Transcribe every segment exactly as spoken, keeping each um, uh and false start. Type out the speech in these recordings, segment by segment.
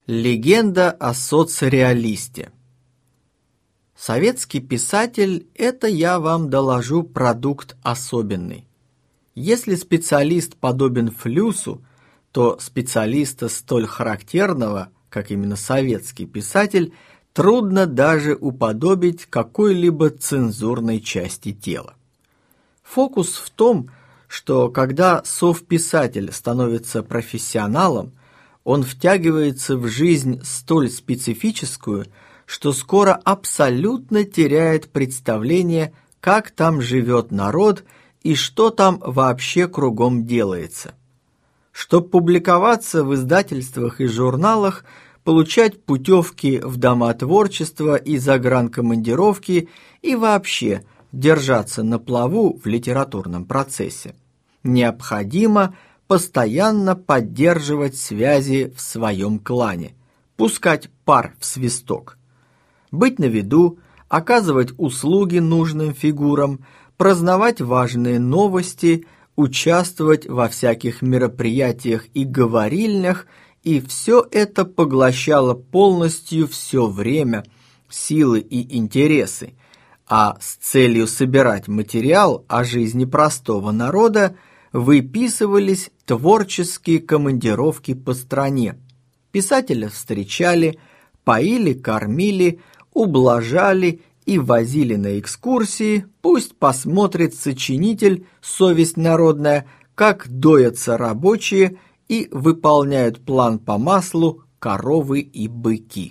Легенда о соцреалисте. Советский писатель – это, я вам доложу, продукт особенный. Если специалист подобен флюсу, то специалиста столь характерного, как именно советский писатель, трудно даже уподобить какой-либо цензурной части тела. Фокус в том, что когда совписатель становится профессионалом, он втягивается в жизнь столь специфическую, что скоро абсолютно теряет представление, как там живет народ и что там вообще кругом делается. Чтобы публиковаться в издательствах и журналах, получать путевки в дома творчества и загранкомандировки и вообще держаться на плаву в литературном процессе, необходимо постоянно поддерживать связи в своем клане, пускать пар в свисток, быть на виду, оказывать услуги нужным фигурам, праздновать важные новости, участвовать во всяких мероприятиях и говорильнях, и все это поглощало полностью все время, силы и интересы, а с целью собирать материал о жизни простого народа выписывались творческие командировки по стране. Писателя встречали, поили, кормили, ублажали и возили на экскурсии, пусть посмотрит сочинитель, совесть народная, как доятся рабочие и выполняют план по маслу коровы и быки.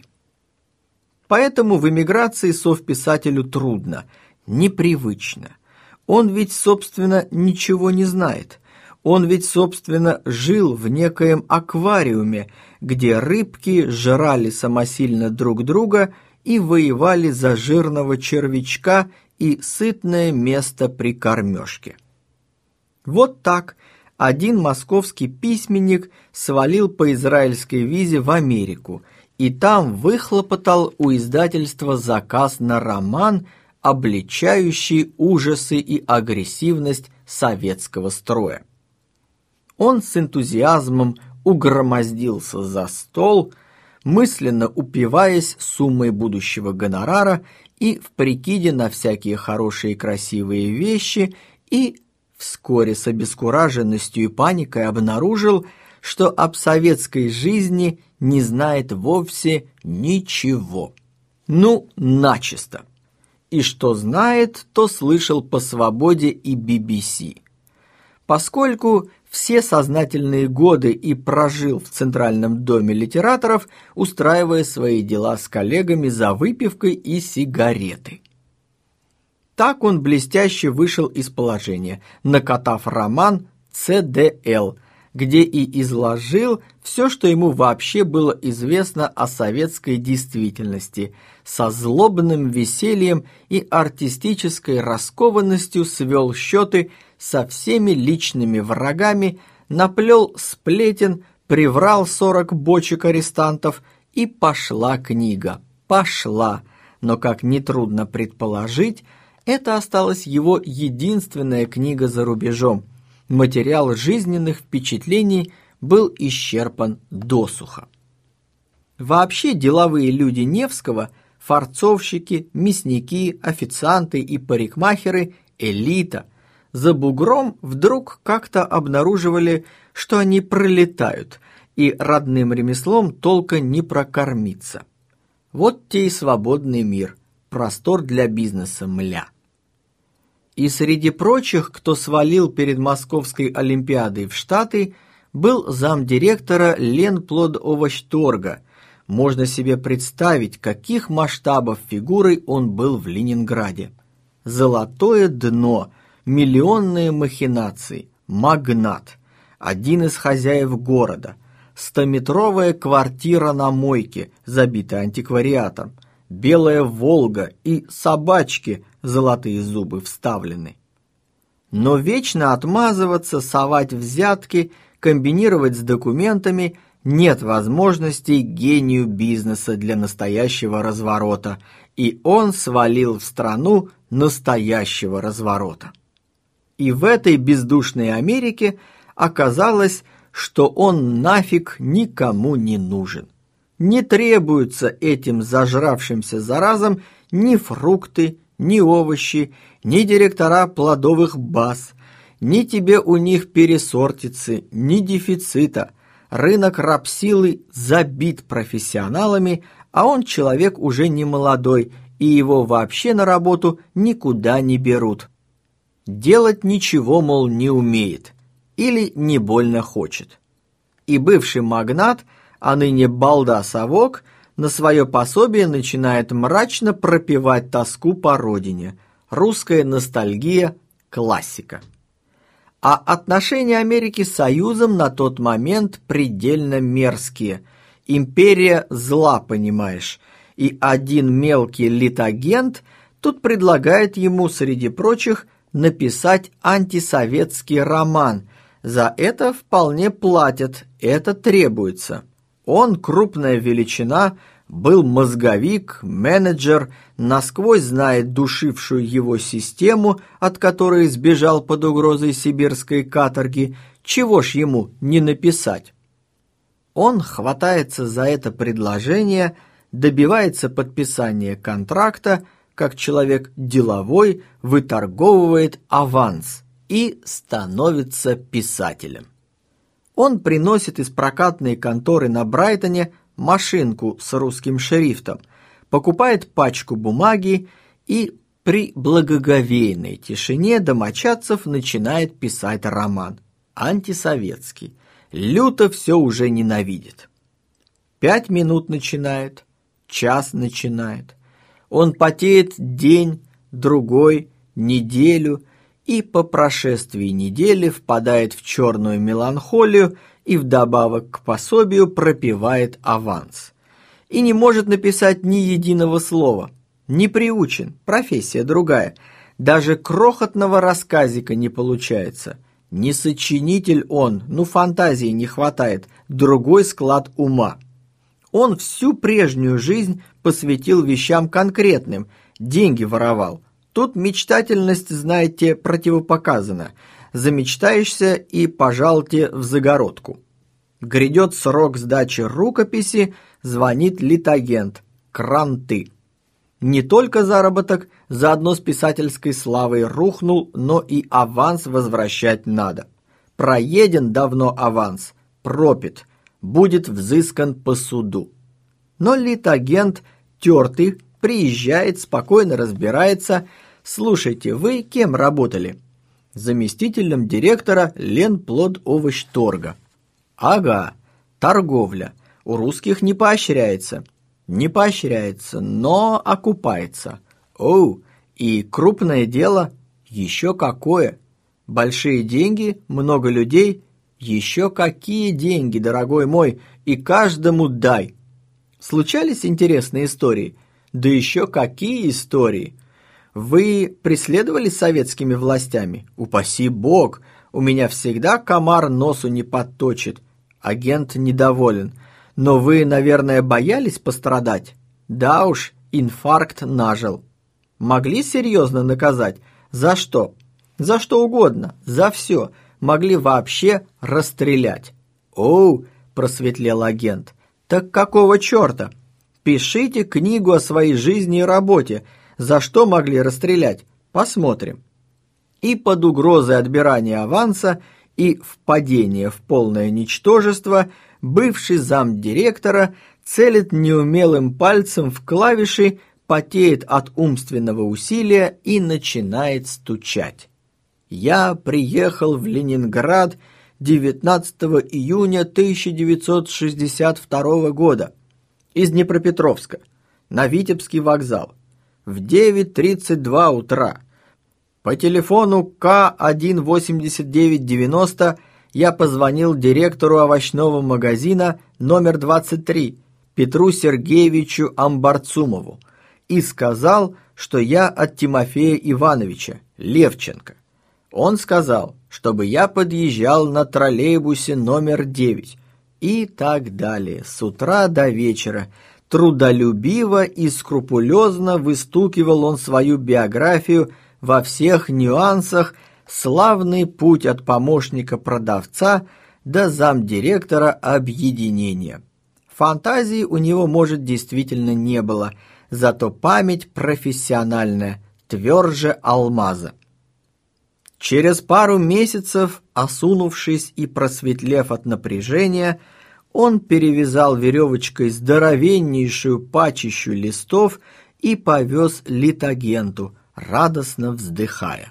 Поэтому в эмиграции совписателю трудно, непривычно. Он ведь, собственно, ничего не знает. Он ведь, собственно, жил в некоем аквариуме, где рыбки жрали самосильно друг друга и воевали за жирного червячка и сытное место при кормежке. Вот так один московский письменник свалил по израильской визе в Америку и там выхлопотал у издательства заказ на роман, обличающий ужасы и агрессивность советского строя. Он с энтузиазмом угромоздился за стол, мысленно упиваясь суммой будущего гонорара и в прикиде на всякие хорошие и красивые вещи, и вскоре с обескураженностью и паникой обнаружил, что об советской жизни не знает вовсе ничего. Ну, начисто. И что знает, то слышал по «Свободе» и би би си. Поскольку все сознательные годы и прожил в Центральном доме литераторов, устраивая свои дела с коллегами за выпивкой и сигаретой. Так он блестяще вышел из положения, накатав роман «Цэ дэ эл», где и изложил все, что ему вообще было известно о советской действительности, со злобным весельем и артистической раскованностью свел счеты со всеми личными врагами, наплел сплетен, приврал сорок бочек арестантов, и пошла книга. Пошла, но, как нетрудно предположить, это осталась его единственная книга за рубежом. Материал жизненных впечатлений был исчерпан досуха. Вообще деловые люди Невского, фарцовщики, мясники, официанты и парикмахеры – элита. За бугром вдруг как-то обнаруживали, что они пролетают, и родным ремеслом толко не прокормиться. Вот те и свободный мир, простор для бизнеса, мля. И среди прочих, кто свалил перед Московской Олимпиадой в Штаты, был замдиректора Ленплодовощторга. Можно себе представить, каких масштабов фигурой он был в Ленинграде. Золотое дно, миллионные махинации, магнат, один из хозяев города, стометровая квартира на мойке, забитая антиквариатом, белая «Волга» и собачки, золотые зубы вставлены. Но вечно отмазываться, совать взятки, комбинировать с документами нет возможностей гению бизнеса для настоящего разворота, и он свалил в страну настоящего разворота. И в этой бездушной Америке оказалось, что он нафиг никому не нужен. Не требуются этим зажравшимся заразам ни фрукты, ни овощи, ни директора плодовых баз, ни тебе у них пересортицы, ни дефицита. Рынок рабсилы забит профессионалами, а он человек уже не молодой, и его вообще на работу никуда не берут. Делать ничего, мол, не умеет или не больно хочет. И бывший магнат, а ныне балда-совок, на свое пособие начинает мрачно пропевать тоску по родине. Русская ностальгия – классика. А отношения Америки с Союзом на тот момент предельно мерзкие. Империя зла, понимаешь. И один мелкий литагент тут предлагает ему, среди прочих, написать антисоветский роман. За это вполне платят, это требуется. Он крупная величина, был мозговик, менеджер, насквозь знает душившую его систему, от которой сбежал под угрозой сибирской каторги. Чего ж ему не написать? Он хватается за это предложение, добивается подписания контракта, как человек деловой, выторговывает аванс и становится писателем. Он приносит из прокатной конторы на Брайтоне машинку с русским шрифтом, покупает пачку бумаги и при благоговейной тишине домочадцев начинает писать роман. Антисоветский. Люто все уже ненавидит. Пять минут начинает, час начинает. Он потеет день, другой, неделю, и по прошествии недели впадает в черную меланхолию и вдобавок к пособию пропевает аванс. И не может написать ни единого слова. Не приучен, профессия другая. Даже крохотного рассказика не получается. Не сочинитель он, ну фантазии не хватает, другой склад ума. Он всю прежнюю жизнь посвятил вещам конкретным, деньги воровал. Тут мечтательность, знаете, противопоказана. Замечтаешься и пожалуйте в загородку. Грядет срок сдачи рукописи, звонит литагент. Кранты. Не только заработок, заодно с писательской славой рухнул, но и аванс возвращать надо. Проеден давно аванс, пропит, будет взыскан по суду. Но литагент тертый приезжает, спокойно разбирается. Слушайте, вы кем работали? Заместителем директора Ленплодовощторга. Ага, торговля. У русских не поощряется. Не поощряется, но окупается. Оу, и крупное дело? Еще какое. Большие деньги, много людей? Еще какие деньги, дорогой мой, и каждому дай. Случались интересные истории? Да еще какие истории! Вы преследовались советскими властями? Упаси бог, у меня всегда комар носу не подточит. Агент недоволен. Но вы, наверное, боялись пострадать? Да уж, инфаркт нажил. Могли серьезно наказать? За что? За что угодно, за все. Могли вообще расстрелять. Оу, просветлел агент. Так какого черта? Пишите книгу о своей жизни и работе. За что могли расстрелять? Посмотрим. И под угрозой отбирания аванса и впадения в полное ничтожество бывший замдиректора целит неумелым пальцем в клавиши, потеет от умственного усилия и начинает стучать. Я приехал в Ленинград девятнадцатого июня тысяча девятьсот шестьдесят второго года из Днепропетровска на Витебский вокзал в девять тридцать два утра. По телефону К один восемьдесят девять девяносто я позвонил директору овощного магазина номер двадцать три Петру Сергеевичу Амбарцумову и сказал, что я от Тимофея Ивановича Левченко. Он сказал, чтобы я подъезжал на троллейбусе номер девять и так далее с утра до вечера. Трудолюбиво и скрупулезно выстукивал он свою биографию во всех нюансах, славный путь от помощника продавца до замдиректора объединения. Фантазии у него, может, действительно не было, зато память профессиональная, тверже алмаза. Через пару месяцев, осунувшись и просветлев от напряжения, он перевязал веревочкой здоровеннейшую пачищу листов и повез литагенту, радостно вздыхая.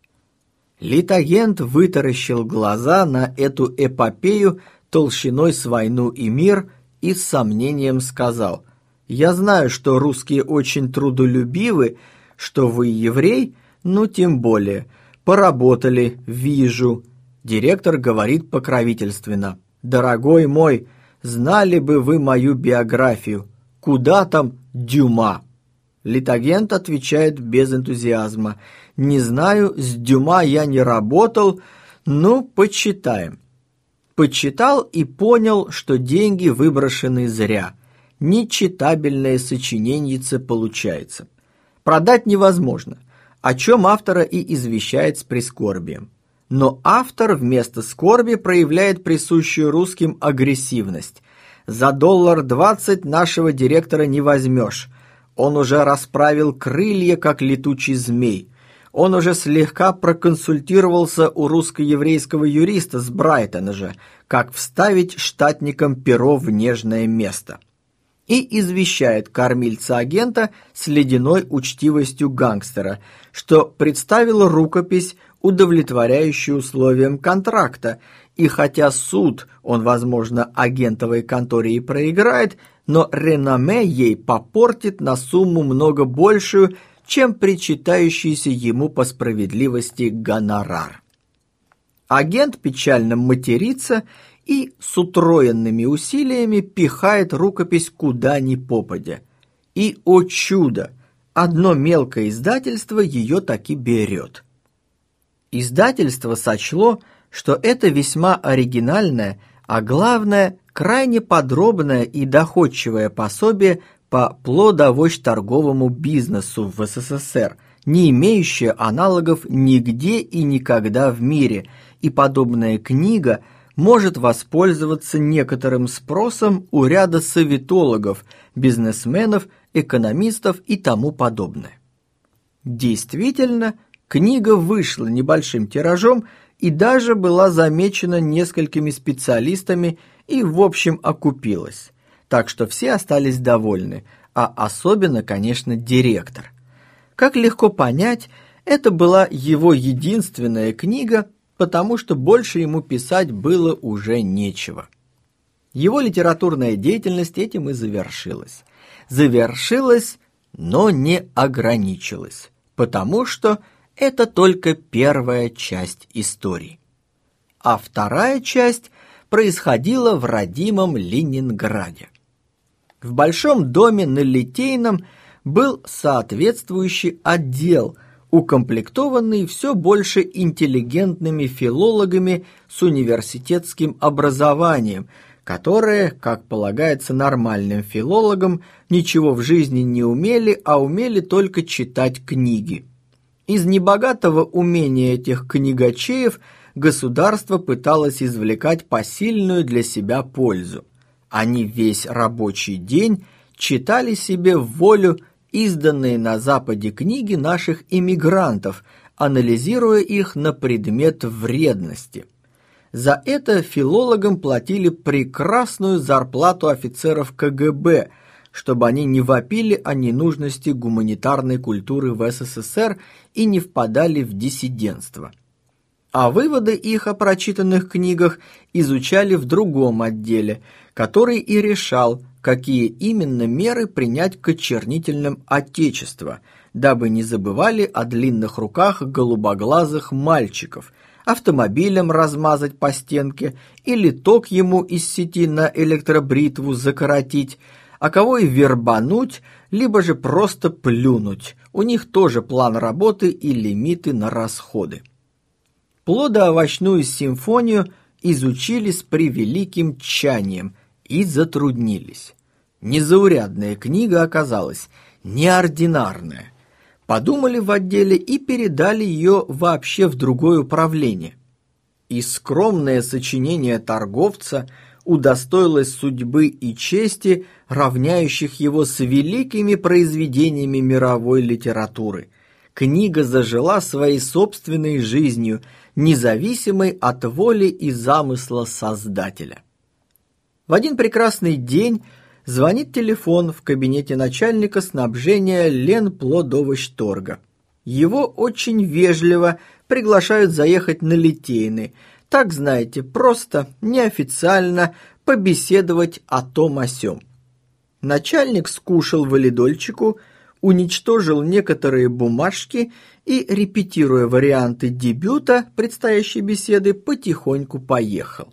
Литагент вытаращил глаза на эту эпопею толщиной с «Войну и мир» и с сомнением сказал: «Я знаю, что русские очень трудолюбивы, что вы еврей, ну тем более. Поработали, вижу». Директор говорит покровительственно: «Дорогой мой, знали бы вы мою биографию. Куда там Дюма?» Литагент отвечает без энтузиазма: «Не знаю, с Дюма я не работал, ну, почитаем». Почитал и понял, что деньги выброшены зря. Нечитабельное сочиненьице получается. Продать невозможно, о чем автора и извещает с прискорбием. Но автор вместо скорби проявляет присущую русским агрессивность. За доллар двадцать нашего директора не возьмешь. Он уже расправил крылья, как летучий змей. Он уже слегка проконсультировался у русско-еврейского юриста с Брайтона же, как вставить штатникам перо в нежное место. И извещает кормильца агента с ледяной учтивостью гангстера, что представил рукопись, удовлетворяющую условиям контракта, и хотя суд он, возможно, агентовой конторе и проиграет, но реноме ей попортит на сумму много большую, чем причитающийся ему по справедливости гонорар. Агент печально матерится и с утроенными усилиями пихает рукопись куда ни попадя. И, о чудо, одно мелкое издательство ее таки берет. Издательство сочло, что это весьма оригинальное, а главное, крайне подробное и доходчивое пособие по плодовощ-торговому бизнесу в СССР, не имеющее аналогов нигде и никогда в мире, и подобная книга может воспользоваться некоторым спросом у ряда советологов, бизнесменов, экономистов и тому подобное. Действительно, книга вышла небольшим тиражом и даже была замечена несколькими специалистами и, в общем, окупилась. Так что все остались довольны, а особенно, конечно, директор. Как легко понять, это была его единственная книга, потому что больше ему писать было уже нечего. Его литературная деятельность этим и завершилась. Завершилась, но не ограничилась, потому что это только первая часть истории. А вторая часть происходила в родимом Ленинграде. В Большом доме на Литейном был соответствующий отдел, укомплектованный все больше интеллигентными филологами с университетским образованием, которые, как полагается нормальным филологам, ничего в жизни не умели, а умели только читать книги. Из небогатого умения этих книгачеев государство пыталось извлекать посильную для себя пользу. Они весь рабочий день читали себе в волю изданные на Западе книги наших иммигрантов, анализируя их на предмет вредности. За это филологам платили прекрасную зарплату офицеров ка гэ бэ, чтобы они не вопили о ненужности гуманитарной культуры в эс эс эс эр и не впадали в диссидентство. А выводы их о прочитанных книгах изучали в другом отделе, который и решал, какие именно меры принять к очернителям Отечества, дабы не забывали о длинных руках голубоглазых мальчиков, автомобилем размазать по стенке или ток ему из сети на электробритву закоротить, а кого и вербануть, либо же просто плюнуть. У них тоже план работы и лимиты на расходы. Плодоовощную симфонию изучили с превеликим тщанием и затруднились. Незаурядная книга оказалась, неординарная. Подумали в отделе и передали ее вообще в другое управление. И скромное сочинение торговца удостоилась судьбы и чести, равняющих его с великими произведениями мировой литературы. Книга зажила своей собственной жизнью, независимой от воли и замысла Создателя. В один прекрасный день звонит телефон в кабинете начальника снабжения Ленплодовощторга. Его очень вежливо приглашают заехать на Литейный, так, знаете, просто, неофициально побеседовать о том о сём. Начальник скушал валидольчику, уничтожил некоторые бумажки и, репетируя варианты дебюта предстоящей беседы, потихоньку поехал.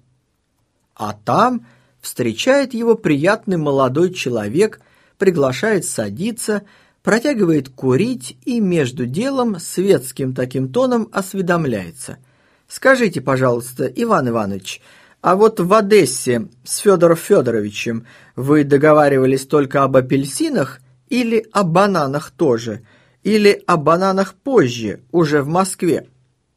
А там встречает его приятный молодой человек, приглашает садиться, протягивает курить и между делом светским таким тоном осведомляется. «Скажите, пожалуйста, Иван Иванович, а вот в Одессе с Федором Федоровичем вы договаривались только об апельсинах или о бананах тоже, или о бананах позже, уже в Москве?»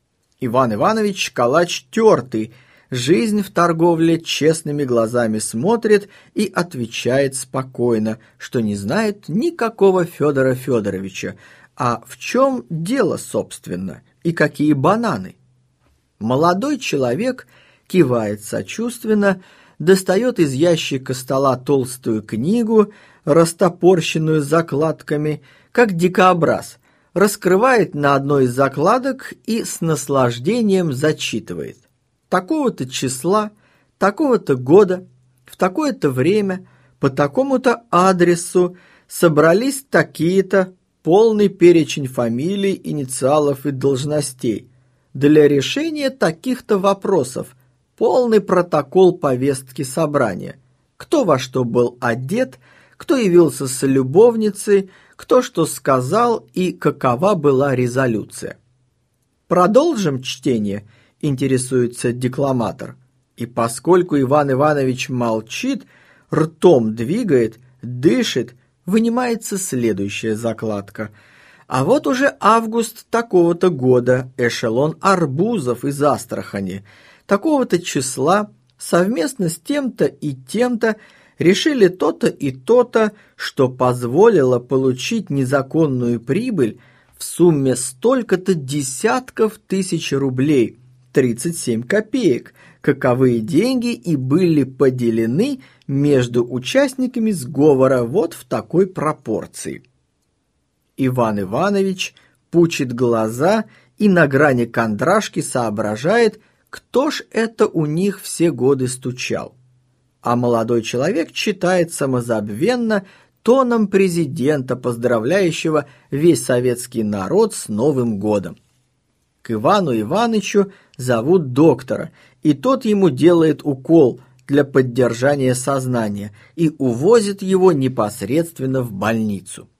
Иван Иванович калач тертый, жизнь в торговле честными глазами смотрит и отвечает спокойно, что не знает никакого Федора Федоровича, а в чем дело, собственно, и какие бананы. Молодой человек кивает сочувственно, достает из ящика стола толстую книгу, растопорщенную закладками, как дикообраз, раскрывает на одной из закладок и с наслаждением зачитывает. Такого-то числа, такого-то года, в такое-то время, по такому-то адресу собрались такие-то, полный перечень фамилий, инициалов и должностей для решения таких-то вопросов, полный протокол повестки собрания, кто во что был одет, кто явился с любовницей, кто что сказал и какова была резолюция. Продолжим чтение, интересуется декламатор. И поскольку Иван Иванович молчит, ртом двигает, дышит, вынимается следующая закладка. А вот уже август такого-то года, эшелон арбузов из Астрахани, такого-то числа, совместно с тем-то и тем-то, решили то-то и то-то, что позволило получить незаконную прибыль в сумме столько-то десятков тысяч рублей, тридцать семь копеек, каковые деньги и были поделены между участниками сговора вот в такой пропорции. Иван Иванович пучит глаза и на грани кондрашки соображает, кто ж это у них все годы стучал. А молодой человек читает самозабвенно тоном президента, поздравляющего весь советский народ с Новым годом. К Ивану Иванычу зовут доктора, и тот ему делает укол для поддержания сознания и увозит его непосредственно в больницу.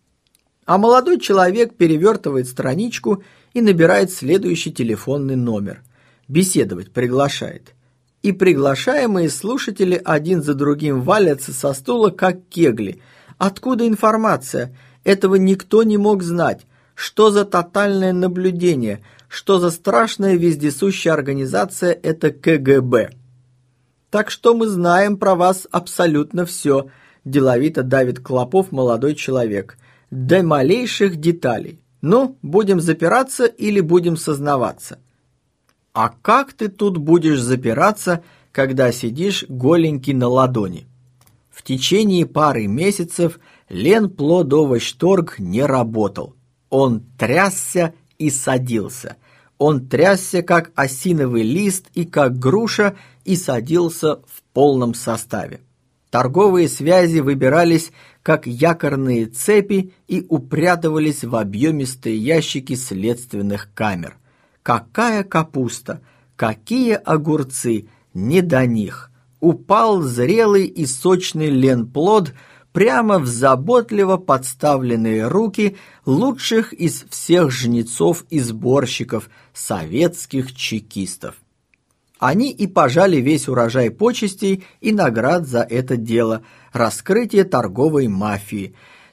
А молодой человек перевертывает страничку и набирает следующий телефонный номер. Беседовать приглашает. И приглашаемые слушатели один за другим валятся со стула, как кегли. Откуда информация? Этого никто не мог знать. Что за тотальное наблюдение? Что за страшная вездесущая организация это ка гэ бэ? Так что мы знаем про вас абсолютно все, деловито давит Клопов молодой человек. До малейших деталей. Ну, будем запираться или будем сознаваться? А как ты тут будешь запираться, когда сидишь голенький на ладони? В течение пары месяцев Ленплодовощторг не работал. Он трясся и садился. Он трясся, как осиновый лист и как груша, и садился в полном составе. Торговые связи выбирались как якорные цепи и упрятывались в объемистые ящики следственных камер. Какая капуста, какие огурцы, не до них. Упал зрелый и сочный ленплод прямо в заботливо подставленные руки лучших из всех жнецов и сборщиков, советских чекистов. Они и пожали весь урожай почестей и наград за это дело, раскрытие торговой мафии,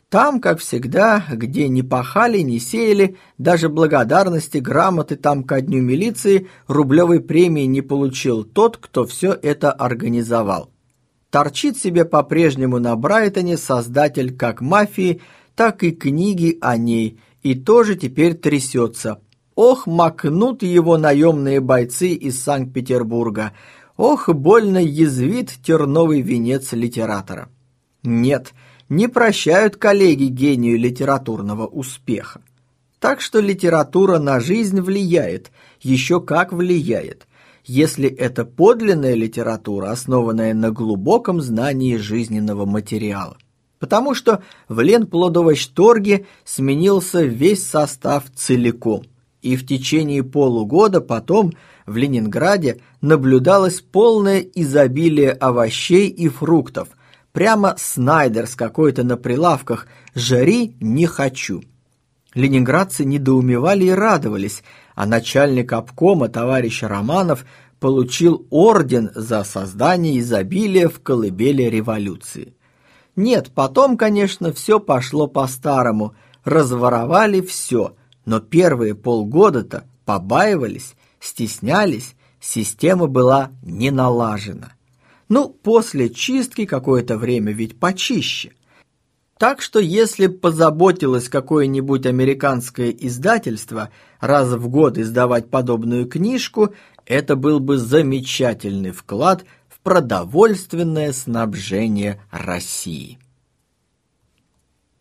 Там, как всегда, где не пахали, не сеяли, даже благодарности, грамоты там ко дню милиции рублевой премии не получил тот, кто все это организовал. Торчит себе по-прежнему на Брайтоне создатель как мафии, так и книги о ней, и тоже теперь трясется. Ох, макнут его наемные бойцы из Санкт-Петербурга, ох, больно язвит терновый венец литератора. Нет, не прощают коллеги гению литературного успеха. Так что литература на жизнь влияет, еще как влияет, если это подлинная литература, основанная на глубоком знании жизненного материала. Потому что в Ленплодовощторге сменился весь состав целиком, и в течение полугода потом в Ленинграде наблюдалось полное изобилие овощей и фруктов, прямо Снайдер с какой-то на прилавках «Жари не хочу». Ленинградцы недоумевали и радовались, а начальник обкома товарищ Романов получил орден за создание изобилия в колыбели революции. Нет, потом, конечно, все пошло по-старому, разворовали все, но первые полгода-то побаивались, стеснялись, система была не налажена. Ну, после чистки какое-то время ведь почище. Так что если б позаботилось какое-нибудь американское издательство раз в год издавать подобную книжку, это был бы замечательный вклад в продовольственное снабжение России.